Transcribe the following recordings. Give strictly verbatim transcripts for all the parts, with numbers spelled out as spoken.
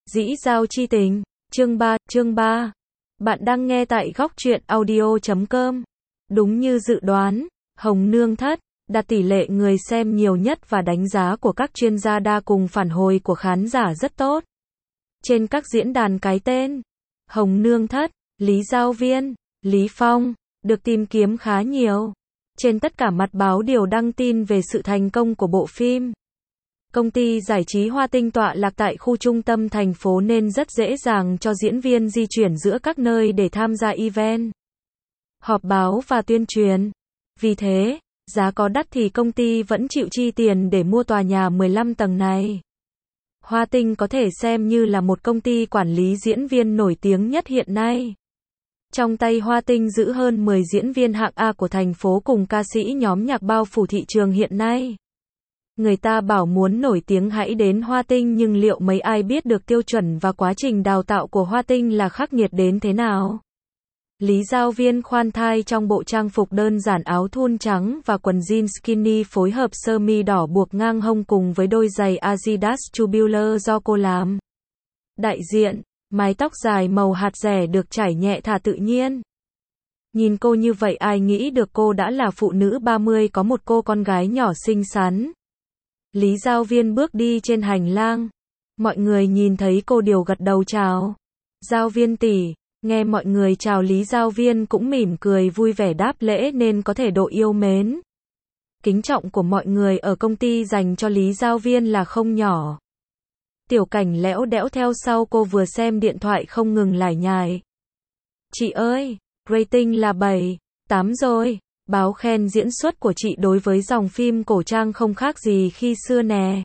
Dĩ giao chi tình. Chương ba, chương ba. Bạn đang nghe tại góc truyện audio chấm com. Đúng như dự đoán, Hồng Nương Thất đạt tỷ lệ người xem nhiều nhất và đánh giá của các chuyên gia đa cùng phản hồi của khán giả rất tốt. Trên các diễn đàn cái tên Hồng Nương Thất, Lý Giao Viên, Lý Phong được tìm kiếm khá nhiều. Trên tất cả mặt báo đều đăng tin về sự thành công của bộ phim. Công ty giải trí Hoa Tinh tọa lạc tại khu trung tâm thành phố nên rất dễ dàng cho diễn viên di chuyển giữa các nơi để tham gia event, họp báo và tuyên truyền. Vì thế, giá có đắt thì công ty vẫn chịu chi tiền để mua tòa nhà mười lăm tầng này. Hoa Tinh có thể xem như là một công ty quản lý diễn viên nổi tiếng nhất hiện nay. Trong tay Hoa Tinh giữ hơn mười diễn viên hạng A của thành phố cùng ca sĩ nhóm nhạc bao phủ thị trường hiện nay. Người ta bảo muốn nổi tiếng hãy đến Hoa Tinh, nhưng liệu mấy ai biết được tiêu chuẩn và quá trình đào tạo của Hoa Tinh là khắc nghiệt đến thế nào? Lý Giao Viên khoan thai trong bộ trang phục đơn giản áo thun trắng và quần jean skinny phối hợp sơ mi đỏ buộc ngang hông cùng với đôi giày Adidas Tubular do cô làm. Đại diện, mái tóc dài màu hạt rẻ được trải nhẹ thả tự nhiên. Nhìn cô như vậy ai nghĩ được cô đã là phụ nữ ba mươi có một cô con gái nhỏ xinh xắn. Lý Giao Viên bước đi trên hành lang. Mọi người nhìn thấy cô đều gật đầu chào. Giao Viên tỷ. Nghe mọi người chào Lý Giao Viên cũng mỉm cười vui vẻ đáp lễ nên có thể độ yêu mến. Kính trọng của mọi người ở công ty dành cho Lý Giao Viên là không nhỏ. Tiểu Cảnh lẽo đẽo theo sau cô vừa xem điện thoại không ngừng lải nhải. Chị ơi, rating là bảy, tám rồi. Báo khen diễn xuất của chị đối với dòng phim cổ trang không khác gì khi xưa nè.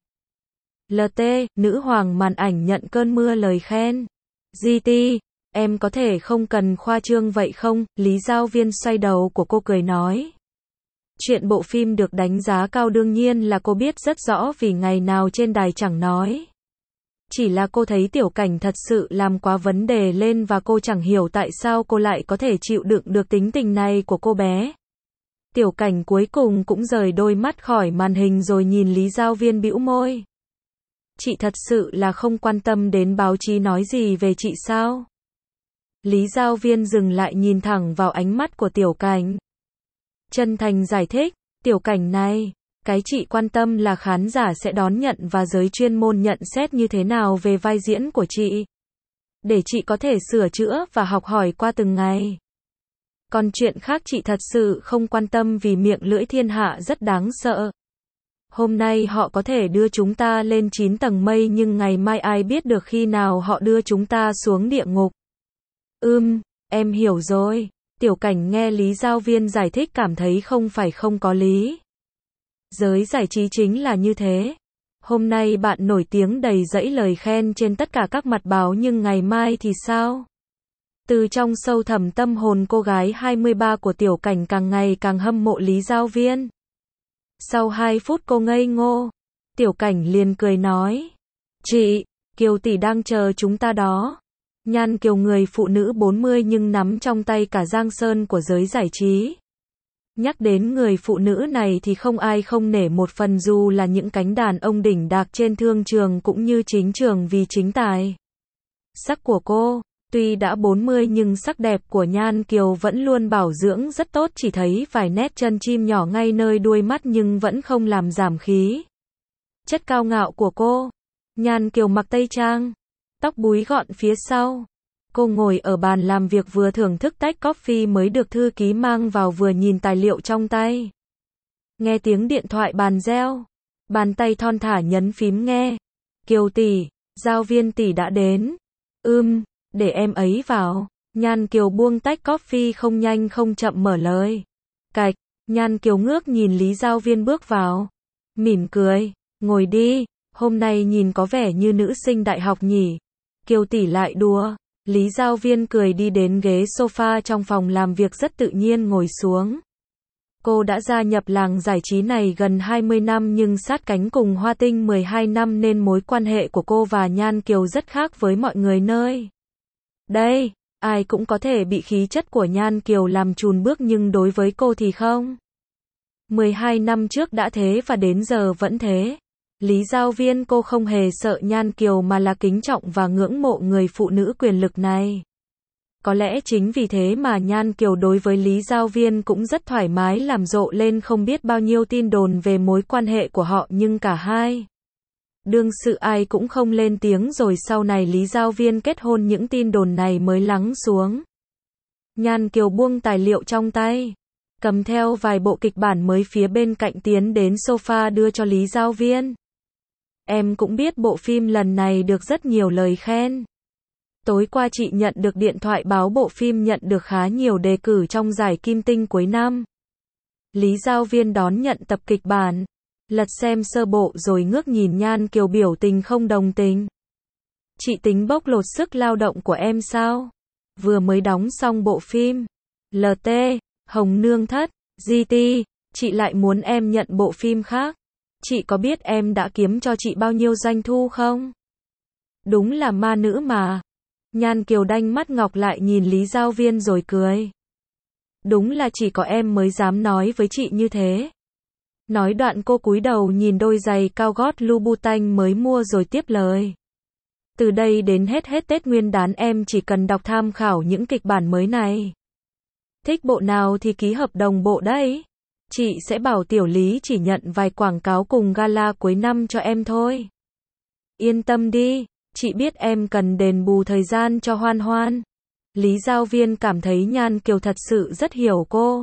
lờ tê, nữ hoàng màn ảnh nhận cơn mưa lời khen. giê tê, em có thể không cần khoa trương vậy không? Lý Giao Viên xoay đầu của cô cười nói. Chuyện bộ phim được đánh giá cao đương nhiên là cô biết rất rõ vì ngày nào trên đài chẳng nói. Chỉ là cô thấy Tiểu Cảnh thật sự làm quá vấn đề lên và cô chẳng hiểu tại sao cô lại có thể chịu đựng được tính tình này của cô bé. Tiểu Cảnh cuối cùng cũng rời đôi mắt khỏi màn hình rồi nhìn Lý Giao Viên bĩu môi. Chị thật sự là không quan tâm đến báo chí nói gì về chị sao? Lý Giao Viên dừng lại nhìn thẳng vào ánh mắt của Tiểu Cảnh. Chân thành giải thích, Tiểu Cảnh này, cái chị quan tâm là khán giả sẽ đón nhận và giới chuyên môn nhận xét như thế nào về vai diễn của chị. Để chị có thể sửa chữa và học hỏi qua từng ngày. Còn chuyện khác chị thật sự không quan tâm vì miệng lưỡi thiên hạ rất đáng sợ. Hôm nay họ có thể đưa chúng ta lên chín tầng mây nhưng ngày mai ai biết được khi nào họ đưa chúng ta xuống địa ngục. Ừm, em hiểu rồi. Tiểu Cảnh nghe Lý Giao Viên giải thích cảm thấy không phải không có lý. Giới giải trí chính là như thế. Hôm nay bạn nổi tiếng đầy dẫy lời khen trên tất cả các mặt báo nhưng ngày mai thì sao? Từ trong sâu thẳm tâm hồn cô gái hai mươi ba của Tiểu Cảnh càng ngày càng hâm mộ Lý Giao Viên. Sau hai phút cô ngây ngô, Tiểu Cảnh liền cười nói. Chị, Kiều tỷ đang chờ chúng ta đó. Nhan Kiều người phụ nữ bốn mươi nhưng nắm trong tay cả giang sơn của giới giải trí. Nhắc đến người phụ nữ này thì không ai không nể một phần dù là những cánh đàn ông đỉnh đạc trên thương trường cũng như chính trường vì chính tài. Sắc của cô, tuy đã bốn mươi nhưng sắc đẹp của Nhan Kiều vẫn luôn bảo dưỡng rất tốt, chỉ thấy vài nét chân chim nhỏ ngay nơi đuôi mắt nhưng vẫn không làm giảm khí chất cao ngạo của cô. Nhan Kiều mặc tây trang, tóc búi gọn phía sau. Cô ngồi ở bàn làm việc vừa thưởng thức tách coffee mới được thư ký mang vào vừa nhìn tài liệu trong tay. Nghe tiếng điện thoại bàn reo, bàn tay thon thả nhấn phím nghe. Kiều tỷ, Giao Viên tỷ đã đến. Ừm, để em ấy vào. Nhan Kiều buông tách coffee không nhanh không chậm mở lời. Cạch, Nhan Kiều ngước nhìn Lý Giao Viên bước vào. Mỉm cười, ngồi đi, hôm nay nhìn có vẻ như nữ sinh đại học nhỉ. Kiều tỷ lại đùa. Lý Giao Viên cười đi đến ghế sofa trong phòng làm việc rất tự nhiên ngồi xuống. Cô đã gia nhập làng giải trí này gần hai mươi năm nhưng sát cánh cùng Hoa Tinh mười hai năm nên mối quan hệ của cô và Nhan Kiều rất khác với mọi người nơi đây. Ai cũng có thể bị khí chất của Nhan Kiều làm chùn bước nhưng đối với cô thì không. mười hai năm trước đã thế và đến giờ vẫn thế. Lý giáo viên cô không hề sợ Nhan Kiều mà là kính trọng và ngưỡng mộ người phụ nữ quyền lực này. Có lẽ chính vì thế mà Nhan Kiều đối với Lý giáo viên cũng rất thoải mái, làm rộ lên không biết bao nhiêu tin đồn về mối quan hệ của họ, nhưng cả hai đương sự ai cũng không lên tiếng, rồi sau này Lý giáo viên kết hôn những tin đồn này mới lắng xuống. Nhan Kiều buông tài liệu trong tay, cầm theo vài bộ kịch bản mới phía bên cạnh tiến đến sofa đưa cho Lý giáo viên. Em cũng biết bộ phim lần này được rất nhiều lời khen. Tối qua chị nhận được điện thoại báo bộ phim nhận được khá nhiều đề cử trong giải Kim Tinh cuối năm. Lý giáo viên đón nhận tập kịch bản, lật xem sơ bộ rồi ngước nhìn Nhan Kiều biểu tình không đồng tình. Chị tính bóc lột sức lao động của em sao? Vừa mới đóng xong bộ phim lờ tê, Hồng Nương Thất, giê tê, chị lại muốn em nhận bộ phim khác. Chị có biết em đã kiếm cho chị bao nhiêu doanh thu không? Đúng là ma nữ mà. Nhan Kiều đanh mắt ngọc lại nhìn Lý giáo viên rồi cười. Đúng là chỉ có em mới dám nói với chị như thế. Nói đoạn cô cúi đầu nhìn đôi giày cao gót Louboutin mới mua rồi tiếp lời. Từ đây đến hết hết Tết Nguyên đán em chỉ cần đọc tham khảo những kịch bản mới này. Thích bộ nào thì ký hợp đồng bộ đấy. Chị sẽ bảo tiểu Lý chỉ nhận vài quảng cáo cùng gala cuối năm cho em thôi. Yên tâm đi, chị biết em cần đền bù thời gian cho Hoan Hoan. Lý giáo viên cảm thấy Nhan Kiều thật sự rất hiểu cô.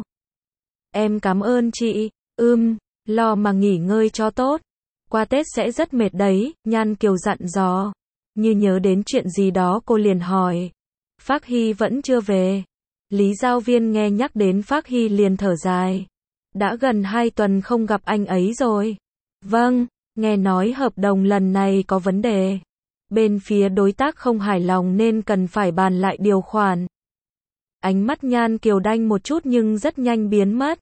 Em cảm ơn chị, ưm, lo mà nghỉ ngơi cho tốt. Qua Tết sẽ rất mệt đấy, Nhan Kiều dặn dò. Như nhớ đến chuyện gì đó cô liền hỏi. Phác Hy vẫn chưa về. Lý giáo viên nghe nhắc đến Phác Hy liền thở dài. Đã gần hai tuần không gặp anh ấy rồi. Vâng, nghe nói hợp đồng lần này có vấn đề. Bên phía đối tác không hài lòng nên cần phải bàn lại điều khoản. Ánh mắt Nhan Kiều đanh một chút nhưng rất nhanh biến mất.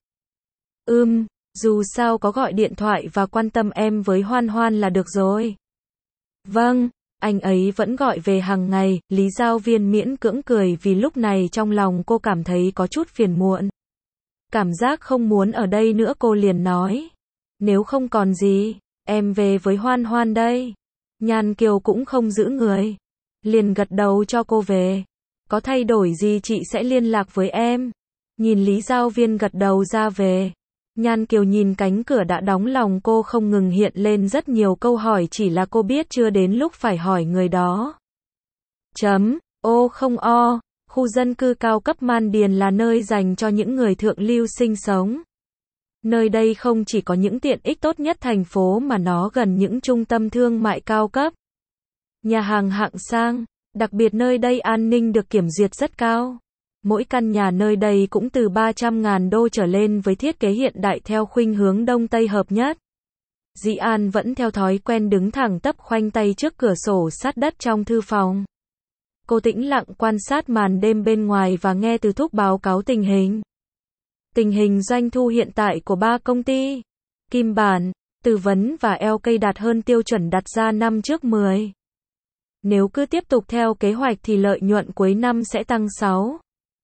Ừm, dù sao có gọi điện thoại và quan tâm em với Hoan Hoan là được rồi. Vâng, anh ấy vẫn gọi về hàng ngày. Lý giáo viên miễn cưỡng cười vì lúc này trong lòng cô cảm thấy có chút phiền muộn. Cảm giác không muốn ở đây nữa, cô liền nói. Nếu không còn gì, em về với Hoan Hoan đây. Nhan Kiều cũng không giữ người. Liền gật đầu cho cô về. Có thay đổi gì chị sẽ liên lạc với em. Nhìn Lý giáo viên gật đầu ra về. Nhan Kiều nhìn cánh cửa đã đóng, lòng cô không ngừng hiện lên rất nhiều câu hỏi, chỉ là cô biết chưa đến lúc phải hỏi người đó. Chấm, ô không o, khu dân cư cao cấp Man Điền là nơi dành cho những người thượng lưu sinh sống. Nơi đây không chỉ có những tiện ích tốt nhất thành phố mà nó gần những trung tâm thương mại cao cấp. Nhà hàng hạng sang, đặc biệt nơi đây an ninh được kiểm duyệt rất cao. Mỗi căn nhà nơi đây cũng từ ba trăm ngàn đô trở lên với thiết kế hiện đại theo khuynh hướng Đông Tây hợp nhất. Dĩ An vẫn theo thói quen đứng thẳng tắp khoanh tay trước cửa sổ sát đất trong thư phòng. Cô tĩnh lặng quan sát màn đêm bên ngoài và nghe Từ Thúc báo cáo tình hình. Tình hình doanh thu hiện tại của ba công ty, Kim Bản, Tư vấn và lờ ca đạt hơn tiêu chuẩn đặt ra năm trước mười. Nếu cứ tiếp tục theo kế hoạch thì lợi nhuận cuối năm sẽ tăng sáu,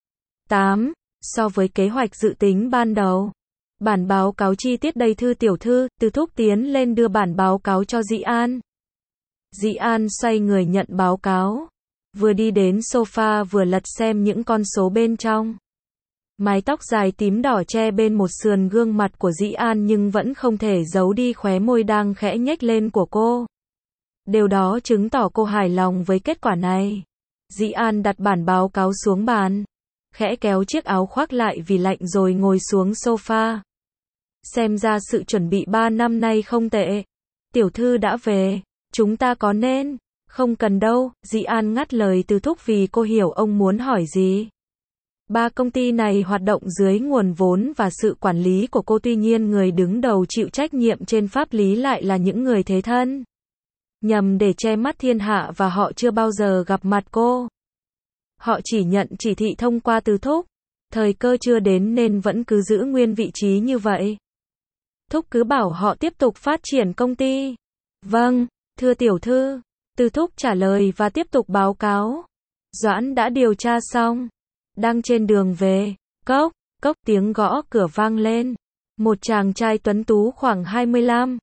tám so với kế hoạch dự tính ban đầu. Bản báo cáo chi tiết đây thư tiểu thư. Từ Thúc tiến lên đưa bản báo cáo cho Dĩ An. Dĩ An xoay người nhận báo cáo. Vừa đi đến sofa vừa lật xem những con số bên trong. Mái tóc dài tím đỏ che bên một sườn gương mặt của Dĩ An nhưng vẫn không thể giấu đi khóe môi đang khẽ nhếch lên của cô. Điều đó chứng tỏ cô hài lòng với kết quả này. Dĩ An đặt bản báo cáo xuống bàn, khẽ kéo chiếc áo khoác lại vì lạnh rồi ngồi xuống sofa. Xem ra sự chuẩn bị ba năm nay không tệ. Tiểu thư đã về, chúng ta có nên... Không cần đâu, Dĩ An ngắt lời Từ Thúc vì cô hiểu ông muốn hỏi gì. Ba công ty này hoạt động dưới nguồn vốn và sự quản lý của cô, tuy nhiên người đứng đầu chịu trách nhiệm trên pháp lý lại là những người thế thân. Nhằm để che mắt thiên hạ và họ chưa bao giờ gặp mặt cô. Họ chỉ nhận chỉ thị thông qua Từ Thúc. Thời cơ chưa đến nên vẫn cứ giữ nguyên vị trí như vậy. Thúc cứ bảo họ tiếp tục phát triển công ty. Vâng, thưa tiểu thư. Từ Thúc trả lời và tiếp tục báo cáo. Doãn đã điều tra xong. Đang trên đường về. Cốc, cốc tiếng gõ cửa vang lên. Một chàng trai tuấn tú khoảng hai mươi lăm,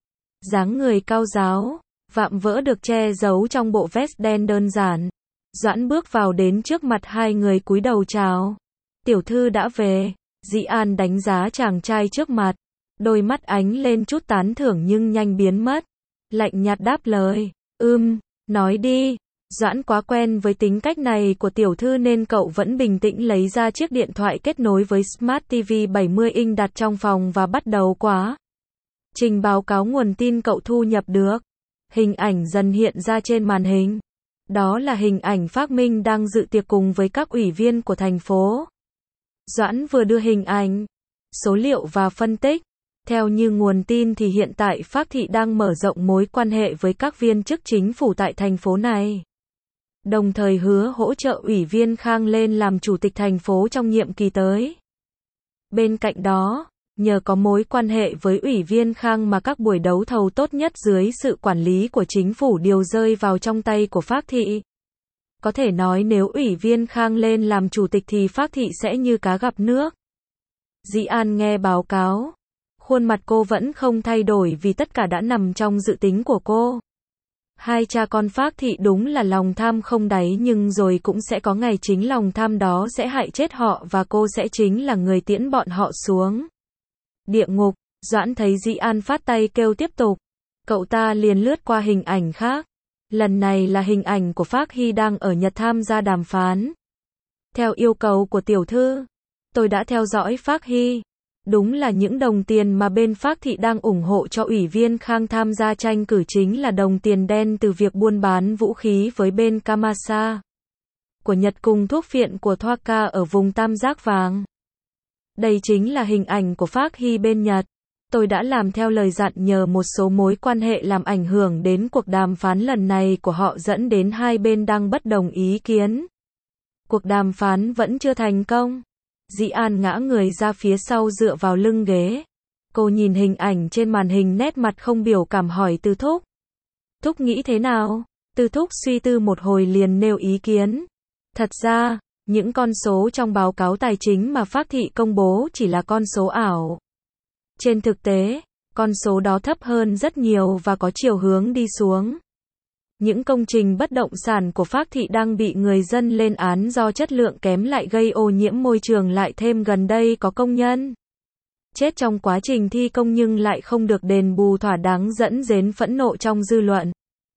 dáng người cao ráo, vạm vỡ được che giấu trong bộ vest đen đơn giản. Doãn bước vào đến trước mặt hai người cúi đầu chào. Tiểu thư đã về. Dĩ An đánh giá chàng trai trước mặt. Đôi mắt ánh lên chút tán thưởng nhưng nhanh biến mất. Lạnh nhạt đáp lời. Ưm, nói đi. Doãn quá quen với tính cách này của tiểu thư nên cậu vẫn bình tĩnh lấy ra chiếc điện thoại kết nối với Smart ti vi bảy mươi inch đặt trong phòng và bắt đầu quá trình báo cáo nguồn tin cậu thu nhập được. Hình ảnh dần hiện ra trên màn hình. Đó là hình ảnh Phác Minh đang dự tiệc cùng với các ủy viên của thành phố. Doãn vừa đưa hình ảnh, số liệu và phân tích. Theo như nguồn tin thì hiện tại Phác Thị đang mở rộng mối quan hệ với các viên chức chính phủ tại thành phố này. Đồng thời hứa hỗ trợ ủy viên Khang lên làm chủ tịch thành phố trong nhiệm kỳ tới. Bên cạnh đó, nhờ có mối quan hệ với ủy viên Khang mà các buổi đấu thầu tốt nhất dưới sự quản lý của chính phủ đều rơi vào trong tay của Phác Thị. Có thể nói nếu ủy viên Khang lên làm chủ tịch thì Phác Thị sẽ như cá gặp nước. Dĩ An nghe báo cáo. Khuôn mặt cô vẫn không thay đổi vì tất cả đã nằm trong dự tính của cô. Hai cha con Phác Thị đúng là lòng tham không đáy nhưng rồi cũng sẽ có ngày chính lòng tham đó sẽ hại chết họ và cô sẽ chính là người tiễn bọn họ xuống địa ngục. Doãn thấy Dĩ An phát tay kêu tiếp tục. Cậu ta liền lướt qua hình ảnh khác. Lần này là hình ảnh của Phác Hy đang ở Nhật tham gia đàm phán. Theo yêu cầu của tiểu thư, tôi đã theo dõi Phác Hy. Đúng là những đồng tiền mà bên Phác Thị đang ủng hộ cho ủy viên Khang tham gia tranh cử chính là đồng tiền đen từ việc buôn bán vũ khí với bên Kamasa của Nhật cùng thuốc phiện của Thoaka ở vùng Tam Giác Vàng. Đây chính là hình ảnh của Phác Hy bên Nhật. Tôi đã làm theo lời dặn nhờ một số mối quan hệ làm ảnh hưởng đến cuộc đàm phán lần này của họ dẫn đến hai bên đang bất đồng ý kiến. Cuộc đàm phán vẫn chưa thành công. Dĩ An ngã người ra phía sau dựa vào lưng ghế. Cô nhìn hình ảnh trên màn hình nét mặt không biểu cảm hỏi Từ Thúc. Thúc nghĩ thế nào? Từ Thúc suy tư một hồi liền nêu ý kiến. Thật ra, những con số trong báo cáo tài chính mà Phác Thị công bố chỉ là con số ảo. Trên thực tế, con số đó thấp hơn rất nhiều và có chiều hướng đi xuống. Những công trình bất động sản của Phác Thị đang bị người dân lên án do chất lượng kém lại gây ô nhiễm môi trường, lại thêm gần đây có công nhân chết trong quá trình thi công nhưng lại không được đền bù thỏa đáng dẫn đến phẫn nộ trong dư luận.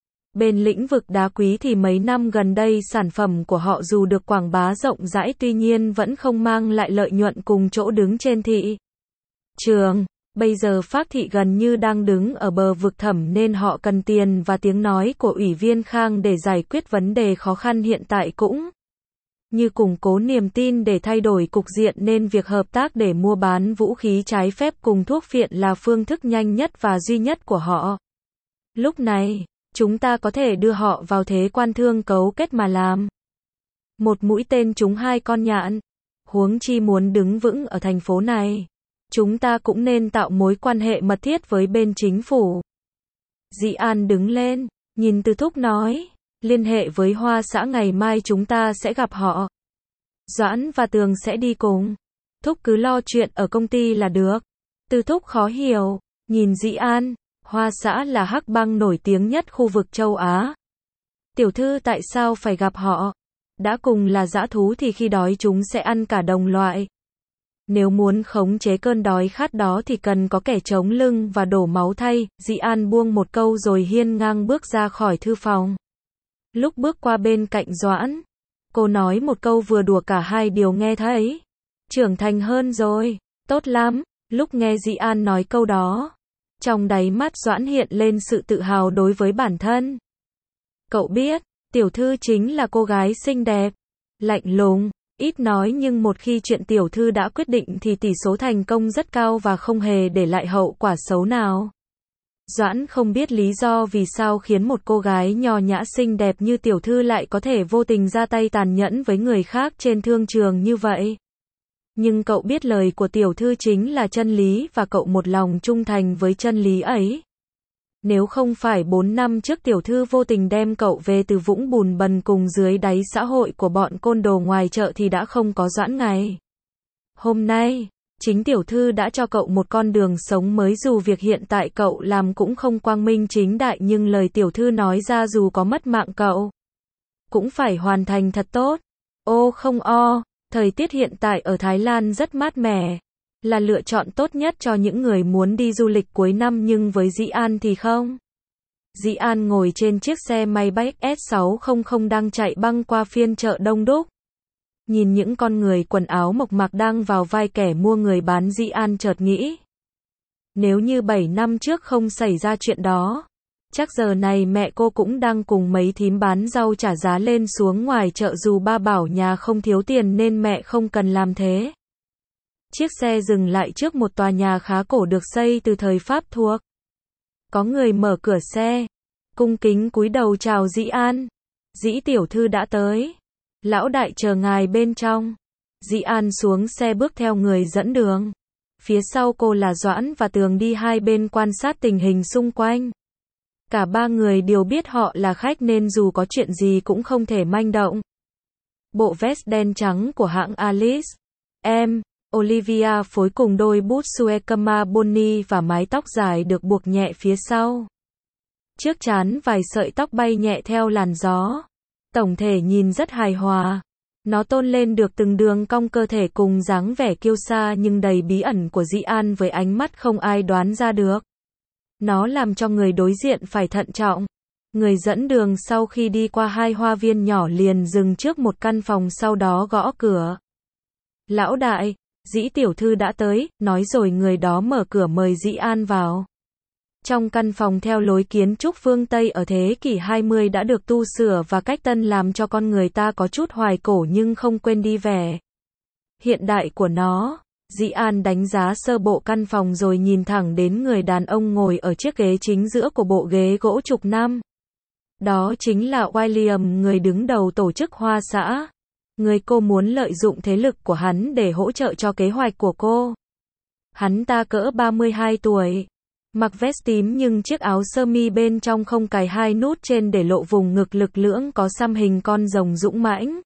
Bên lĩnh vực đá quý thì mấy năm gần đây sản phẩm của họ dù được quảng bá rộng rãi tuy nhiên vẫn không mang lại lợi nhuận cùng chỗ đứng trên thị trường. Bây giờ Phác Thị gần như đang đứng ở bờ vực thẳm nên họ cần tiền và tiếng nói của ủy viên Khang để giải quyết vấn đề khó khăn hiện tại cũng như củng cố niềm tin để thay đổi cục diện nên việc hợp tác để mua bán vũ khí trái phép cùng thuốc phiện là phương thức nhanh nhất và duy nhất của họ. Lúc này, chúng ta có thể đưa họ vào thế quan thương cấu kết mà làm một mũi tên trúng hai con nhạn. Huống chi muốn đứng vững ở thành phố này, chúng ta cũng nên tạo mối quan hệ mật thiết với bên chính phủ. Dĩ An đứng lên, nhìn Từ Thúc nói, liên hệ với Hoa xã ngày mai chúng ta sẽ gặp họ. Doãn và Tường sẽ đi cùng. Thúc cứ lo chuyện ở công ty là được. Từ Thúc khó hiểu, nhìn Dĩ An, Hoa xã là hắc bang nổi tiếng nhất khu vực châu Á. Tiểu thư tại sao phải gặp họ? Đã cùng là dã thú thì khi đói chúng sẽ ăn cả đồng loại. Nếu muốn khống chế cơn đói khát đó thì cần có kẻ chống lưng và đổ máu thay. Dĩ An buông một câu rồi hiên ngang bước ra khỏi thư phòng. Lúc bước qua bên cạnh Doãn, cô nói một câu vừa đùa cả hai đều nghe thấy. Trưởng thành hơn rồi, tốt lắm. Lúc nghe Dĩ An nói câu đó, trong đáy mắt Doãn hiện lên sự tự hào đối với bản thân. Cậu biết, tiểu thư chính là cô gái xinh đẹp, lạnh lùng, ít nói nhưng một khi chuyện tiểu thư đã quyết định thì tỷ số thành công rất cao và không hề để lại hậu quả xấu nào. Doãn không biết lý do vì sao khiến một cô gái nho nhã xinh đẹp như tiểu thư lại có thể vô tình ra tay tàn nhẫn với người khác trên thương trường như vậy. Nhưng cậu biết lời của tiểu thư chính là chân lý và cậu một lòng trung thành với chân lý ấy. Nếu không phải bốn năm trước tiểu thư vô tình đem cậu về từ vũng bùn bần cùng dưới đáy xã hội của bọn côn đồ ngoài chợ thì đã không có Doãn ngày hôm nay. Chính tiểu thư đã cho cậu một con đường sống mới, dù việc hiện tại cậu làm cũng không quang minh chính đại, nhưng lời tiểu thư nói ra dù có mất mạng cậu cũng phải hoàn thành thật tốt. Ô không o, thời tiết hiện tại ở Thái Lan rất mát mẻ, là lựa chọn tốt nhất cho những người muốn đi du lịch cuối năm, nhưng với Dĩ An thì không. Dĩ An ngồi trên chiếc xe may bay S sáu trăm đang chạy băng qua phiên chợ đông đúc. Nhìn những con người quần áo mộc mạc đang vào vai kẻ mua người bán, Dĩ An chợt nghĩ. Nếu như bảy năm trước không xảy ra chuyện đó, chắc giờ này mẹ cô cũng đang cùng mấy thím bán rau trả giá lên xuống ngoài chợ, dù ba bảo nhà không thiếu tiền nên mẹ không cần làm thế. Chiếc xe dừng lại trước một tòa nhà khá cổ được xây từ thời Pháp thuộc. Có người mở cửa xe, cung kính cúi đầu chào Dĩ An. Dĩ tiểu thư đã tới. Lão đại chờ ngài bên trong. Dĩ An xuống xe bước theo người dẫn đường. Phía sau cô là Doãn và Tường đi hai bên quan sát tình hình xung quanh. Cả ba người đều biết họ là khách nên dù có chuyện gì cũng không thể manh động. Bộ vest đen trắng của hãng Alice M. Olivia phối cùng đôi bút Suecama Bonnie và mái tóc dài được buộc nhẹ phía sau. Trước trán vài sợi tóc bay nhẹ theo làn gió. Tổng thể nhìn rất hài hòa. Nó tôn lên được từng đường cong cơ thể cùng dáng vẻ kiêu sa nhưng đầy bí ẩn của Dĩ An với ánh mắt không ai đoán ra được. Nó làm cho người đối diện phải thận trọng. Người dẫn đường sau khi đi qua hai hoa viên nhỏ liền dừng trước một căn phòng, sau đó gõ cửa. Lão đại, Dĩ tiểu thư đã tới, nói rồi người đó mở cửa mời Dĩ An vào. Trong căn phòng theo lối kiến trúc phương Tây ở thế kỷ hai mươi đã được tu sửa và cách tân làm cho con người ta có chút hoài cổ nhưng không quên đi vẻ hiện đại của nó. Dĩ An đánh giá sơ bộ căn phòng rồi nhìn thẳng đến người đàn ông ngồi ở chiếc ghế chính giữa của bộ ghế gỗ chục năm. Đó chính là William, người đứng đầu tổ chức Hoa xã. Người cô muốn lợi dụng thế lực của hắn để hỗ trợ cho kế hoạch của cô. Hắn ta cỡ ba mươi hai tuổi. Mặc vest tím nhưng chiếc áo sơ mi bên trong không cài hai nút trên để lộ vùng ngực lực lưỡng có xăm hình con rồng dũng mãnh.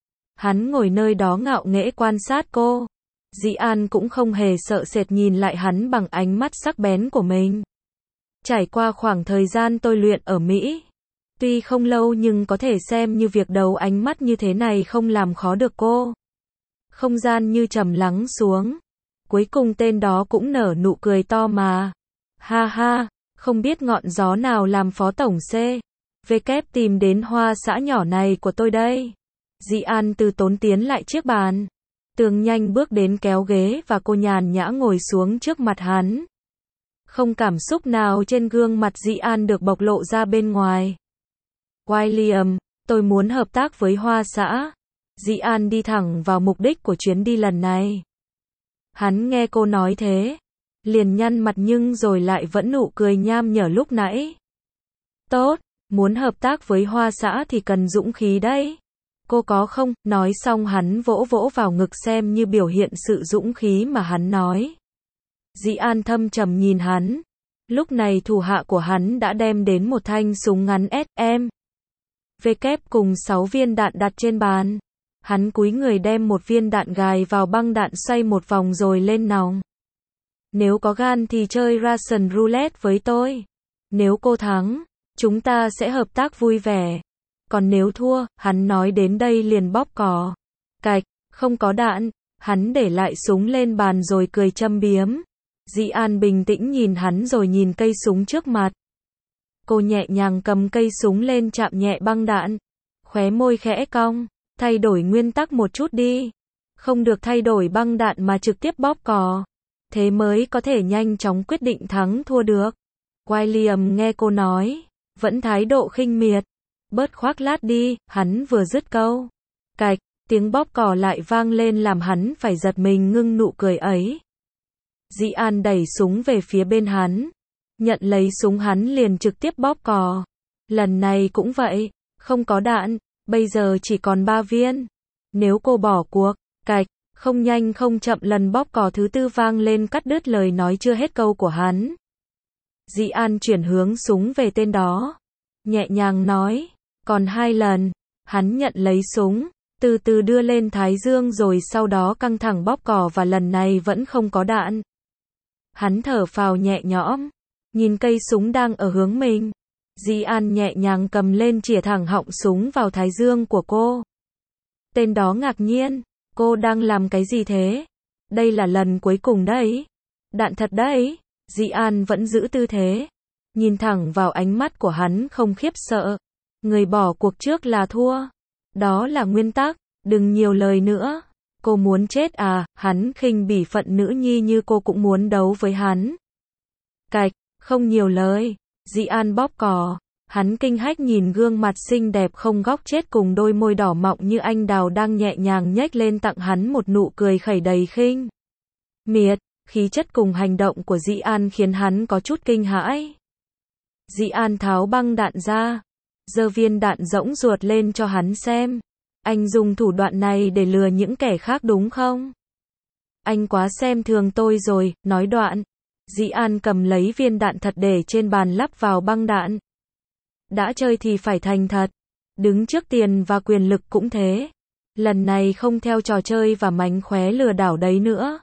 Hắn ngồi nơi đó ngạo nghễ quan sát cô. Dĩ An cũng không hề sợ sệt nhìn lại hắn bằng ánh mắt sắc bén của mình. Trải qua khoảng thời gian tôi luyện ở Mỹ, tuy không lâu nhưng có thể xem như việc đầu ánh mắt như thế này không làm khó được cô. Không gian như trầm lắng xuống. Cuối cùng tên đó cũng nở nụ cười to mà. Ha ha, không biết ngọn gió nào làm phó tổng C. V kép tìm đến Hoa xã nhỏ này của tôi đây. Dĩ An từ tốn tiến lại chiếc bàn. Tường nhanh bước đến kéo ghế và cô nhàn nhã ngồi xuống trước mặt hắn. Không cảm xúc nào trên gương mặt Dĩ An được bộc lộ ra bên ngoài. William, tôi muốn hợp tác với Hoa xã. Dĩ An đi thẳng vào mục đích của chuyến đi lần này. Hắn nghe cô nói thế, liền nhăn mặt nhưng rồi lại vẫn nụ cười nham nhở lúc nãy. Tốt, muốn hợp tác với Hoa xã thì cần dũng khí đấy. Cô có không? Nói xong hắn vỗ vỗ vào ngực xem như biểu hiện sự dũng khí mà hắn nói. Dĩ An thâm trầm nhìn hắn. Lúc này thủ hạ của hắn đã đem đến một thanh súng ngắn S M V kép cùng sáu viên đạn đặt trên bàn. Hắn cúi người đem một viên đạn gài vào băng đạn, xoay một vòng rồi lên nòng. Nếu có gan thì chơi Russian roulette với tôi. Nếu cô thắng, chúng ta sẽ hợp tác vui vẻ. Còn nếu thua, hắn nói đến đây liền bóp cò. Cạch, không có đạn. Hắn để lại súng lên bàn rồi cười châm biếm. Dĩ An bình tĩnh nhìn hắn rồi nhìn cây súng trước mặt. Cô nhẹ nhàng cầm cây súng lên chạm nhẹ băng đạn. Khóe môi khẽ cong. Thay đổi nguyên tắc một chút đi. Không được thay đổi băng đạn mà trực tiếp bóp cò. Thế mới có thể nhanh chóng quyết định thắng thua được. William nghe cô nói, vẫn thái độ khinh miệt. Bớt khoác lác đi, hắn vừa dứt câu. Cạch, tiếng bóp cò lại vang lên làm hắn phải giật mình ngưng nụ cười ấy. Dĩ An đẩy súng về phía bên hắn. Nhận lấy súng hắn liền trực tiếp bóp cò. Lần này cũng vậy, không có đạn, bây giờ chỉ còn ba viên. Nếu cô bỏ cuộc, cạch, không nhanh không chậm lần bóp cò thứ tư vang lên cắt đứt lời nói chưa hết câu của hắn. Dĩ An chuyển hướng súng về tên đó. Nhẹ nhàng nói, còn hai lần. Hắn nhận lấy súng, từ từ đưa lên thái dương rồi sau đó căng thẳng bóp cò và lần này vẫn không có đạn. Hắn thở phào nhẹ nhõm, nhìn cây súng đang ở hướng mình. Di An nhẹ nhàng cầm lên chĩa thẳng họng súng vào thái dương của cô. Tên đó ngạc nhiên, cô đang làm cái gì thế? Đây là lần cuối cùng đấy. Đạn thật đấy. Di An vẫn giữ tư thế, nhìn thẳng vào ánh mắt của hắn không khiếp sợ. Người bỏ cuộc trước là thua. Đó là nguyên tắc, đừng nhiều lời nữa. Cô muốn chết à? Hắn khinh bỉ phận nữ nhi như cô cũng muốn đấu với hắn. Cạch, không nhiều lời. Di An bóp cò. Hắn kinh hách nhìn gương mặt xinh đẹp không góc chết cùng đôi môi đỏ mọng như anh đào đang nhẹ nhàng nhếch lên tặng hắn một nụ cười khẩy đầy khinh miệt. Khí chất cùng hành động của Di An khiến hắn có chút kinh hãi. Di An tháo băng đạn ra, giơ viên đạn rỗng ruột lên cho hắn xem. Anh dùng thủ đoạn này để lừa những kẻ khác đúng không? Anh quá xem thường tôi rồi, nói đoạn. Di An cầm lấy viên đạn thật để trên bàn lắp vào băng đạn. Đã chơi thì phải thành thật. Đứng trước tiền và quyền lực cũng thế. Lần này không theo trò chơi và mánh khóe lừa đảo đấy nữa.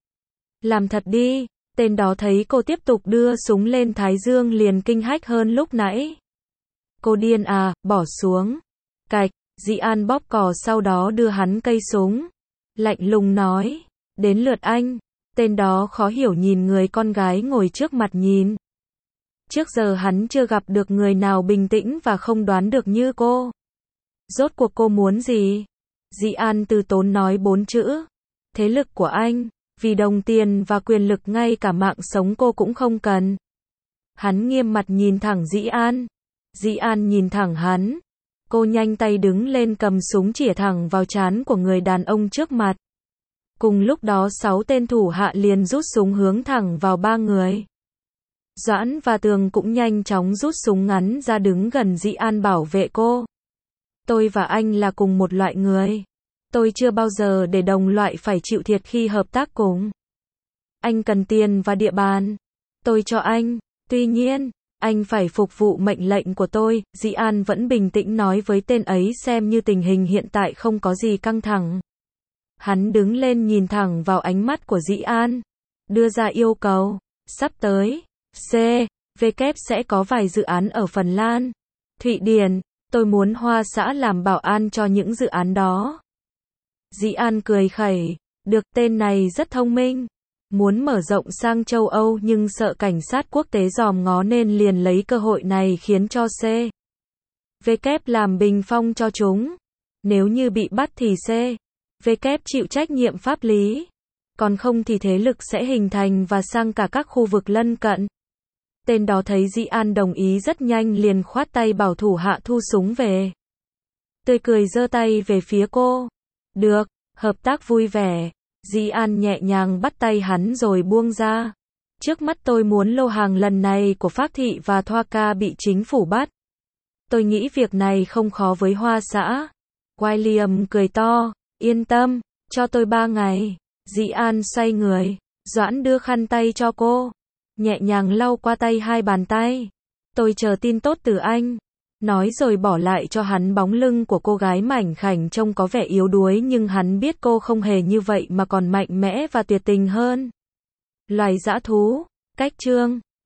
Làm thật đi. Tên đó thấy cô tiếp tục đưa súng lên thái dương liền kinh hách hơn lúc nãy. Cô điên à, bỏ xuống. Cạch, Di An bóp cò sau đó đưa hắn cây súng. Lạnh lùng nói, đến lượt anh. Tên đó khó hiểu nhìn người con gái ngồi trước mặt nhìn. Trước giờ hắn chưa gặp được người nào bình tĩnh và không đoán được như cô. Rốt cuộc cô muốn gì? Di An từ tốn nói bốn chữ. Thế lực của anh. Vì đồng tiền và quyền lực ngay cả mạng sống cô cũng không cần. Hắn nghiêm mặt nhìn thẳng Di An. Di An nhìn thẳng hắn. Cô nhanh tay đứng lên cầm súng chĩa thẳng vào trán của người đàn ông trước mặt. Cùng lúc đó sáu tên thủ hạ liền rút súng hướng thẳng vào ba người. Doãn và Tường cũng nhanh chóng rút súng ngắn ra đứng gần Di An bảo vệ cô. Tôi và anh là cùng một loại người. Tôi chưa bao giờ để đồng loại phải chịu thiệt khi hợp tác cùng. Anh cần tiền và địa bàn. Tôi cho anh. Tuy nhiên, anh phải phục vụ mệnh lệnh của tôi. Di An vẫn bình tĩnh nói với tên ấy xem như tình hình hiện tại không có gì căng thẳng. Hắn đứng lên nhìn thẳng vào ánh mắt của Di An. Đưa ra yêu cầu. Sắp tới, C, W sẽ có vài dự án ở Phần Lan, Thụy Điển. Tôi muốn Hoa xã làm bảo an cho những dự án đó. Di An cười khẩy. Được, tên này rất thông minh. Muốn mở rộng sang châu Âu nhưng sợ cảnh sát quốc tế dòm ngó nên liền lấy cơ hội này khiến cho C, W làm bình phong cho chúng. Nếu như bị bắt thì C, W chịu trách nhiệm pháp lý. Còn không thì thế lực sẽ hình thành và sang cả các khu vực lân cận. Tên đó thấy Di An đồng ý rất nhanh liền khoát tay bảo thủ hạ thu súng về. Tươi cười giơ tay về phía cô. Được, hợp tác vui vẻ. Di An nhẹ nhàng bắt tay hắn rồi buông ra. Trước mắt tôi muốn lô hàng lần này của Phác Thị và Thoa Ca bị chính phủ bắt. Tôi nghĩ việc này không khó với Hoa xã. William cười to. Yên tâm, cho tôi ba ngày. Di An xoay người. Doãn đưa khăn tay cho cô. Nhẹ nhàng lau qua tay hai bàn tay. Tôi chờ tin tốt từ anh. Nói rồi bỏ lại cho hắn bóng lưng của cô gái mảnh khảnh trông có vẻ yếu đuối nhưng hắn biết cô không hề như vậy mà còn mạnh mẽ và tuyệt tình hơn. Loài dã thú. Cách chương